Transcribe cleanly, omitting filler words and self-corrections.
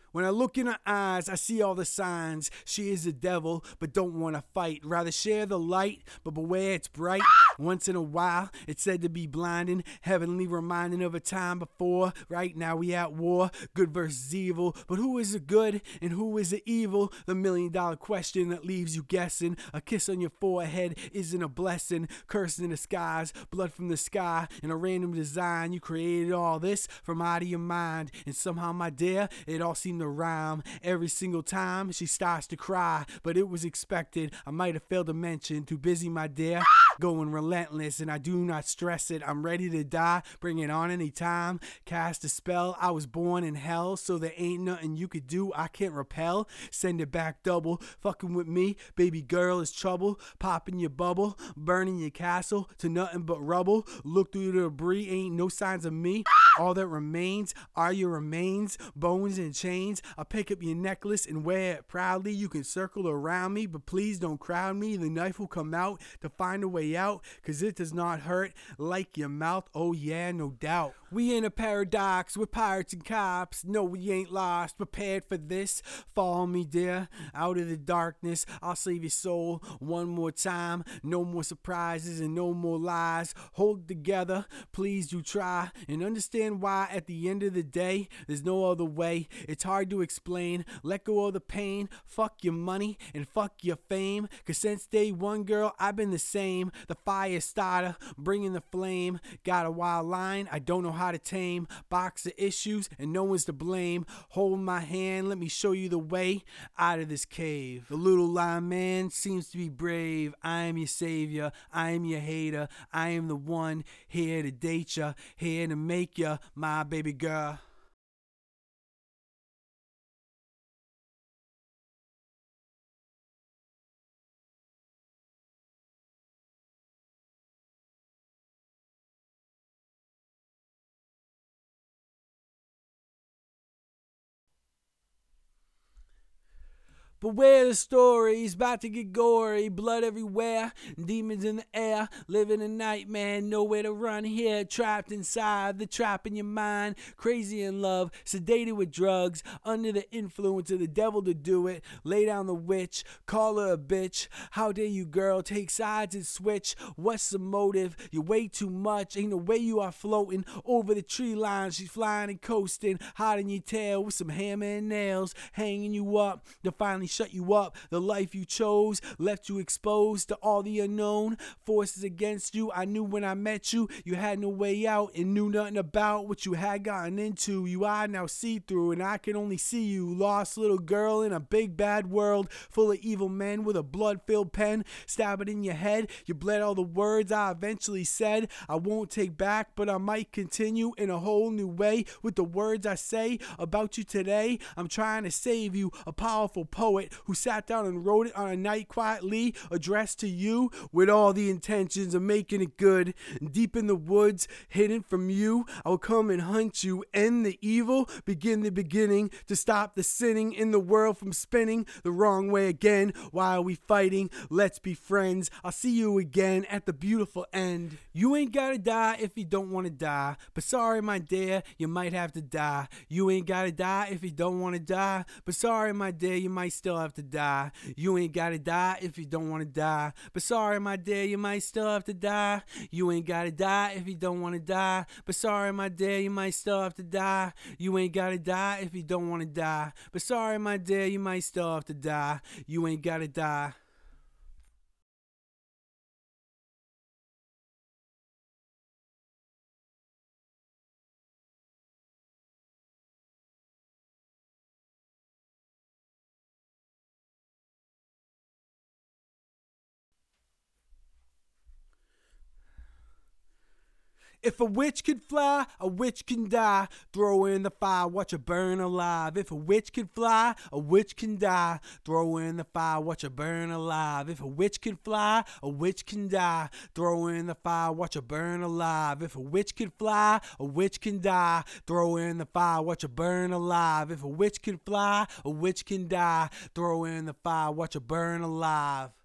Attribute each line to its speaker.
Speaker 1: When I look in her eyes, I see all the signs. She is a devil, but don't want to fight. Rather share the light, but beware it's bright. Once in a while, it's said to be blinding, heavenly reminding of a time before. Right now we at war, good versus evil. But who is the good and who is the evil? The $1,000,000 question that leaves you guessing. A kiss on your forehead isn't a blessing. Curse in the skies, blood from the sky, in a random design. You created all this from out of your mind. And somehow, my dear, it all seemed to rhyme. Every single time she starts to cry, but it was expected. I might have failed to mention, too busy, my dear, going relentless, and I do not stress it. I'm ready to die, bring it on anytime. Cast a spell, I was born in hell, so there ain't nothing you could do I can't repel. Send it back double, fucking with me, baby girl, is trouble. Popping your bubble, burning your castle to nothing but rubble. Look through the debris, ain't no signs of me. All that remains are your remains, bones and chains. I'll pick up your necklace and wear it proudly. You can circle around me, but please don't crowd me. The knife will come out to find a way out, cause it does not hurt like your mouth. Oh yeah, no doubt. We in a paradox with pirates and cops. No, we ain't lost, prepared for this. Follow me, dear, out of the darkness. I'll save your soul one more time. No more surprises and no more lies. Hold together, please do try and understand why at the end of the day there's no other way. It's hard to explain. Let go of the pain. Fuck your money and fuck your fame, cause since day one, girl, I've been the same. The fire starter, bringing the flame. Got a wild line I don't know how to tame. Box of issues and no one's to blame. Hold my hand, let me show you the way out of this cave. The little lion man seems to be brave. I am your savior, I am your hater. I am the one here to date ya, here to make ya my baby girl. Beware the stories, about to get gory, blood everywhere, demons in the air, living a nightmare, nowhere to run here, trapped inside the trap in your mind, crazy in love, sedated with drugs, under the influence of the devil to do it, lay down the witch, call her a bitch, how dare you girl, take sides and switch, what's the motive, you're way too much, ain't no way you are floating, over the tree line, she's flying and coasting, hot in your tail with some hammer and nails, hanging you up, to finally shut you up. The life you chose left you exposed to all the unknown forces against you. I knew when I met you, you had no way out and knew nothing about what you had gotten into. You are now see-through and I can only see you. Lost little girl in a big bad world full of evil men with a blood-filled pen. Stab it in your head. You bled all the words I eventually said. I won't take back, but I might continue in a whole new way with the words I say about you today. I'm trying to save you, a powerful poet who sat down and wrote it on a night quietly, addressed to you with all the intentions of making it good. Deep in the woods, hidden from you, I'll come and hunt you, end the evil, begin the beginning, to stop the sinning in the world from spinning the wrong way again. Why are we fighting? Let's be friends. I'll see you again at the beautiful end. You ain't gotta die if you don't wanna die, but sorry my dear, you might have to die. You ain't gotta die if you don't wanna die, but sorry my dear, you might still have to die. You ain't gotta die if you don't wanna die, but sorry my dear, you might still have to die. You ain't gotta die if you don't wanna die, but sorry my dear, you might still have to die. You ain't gotta die if you don't wanna die, but sorry my dear, you might still have to die. You ain't gotta die. If a witch could fly, a witch can die. Throw her in the fire, watch her burn alive. If a witch can fly, a witch can die. Throw her in the fire, watch her burn alive. If a witch can fly, a witch can die. Throw her in the fire, watch her burn alive. If a witch can fly, a witch can die. Throw her in the fire, watch her burn alive. If a witch can fly, a witch can die. Throw her in the fire, watch her burn alive.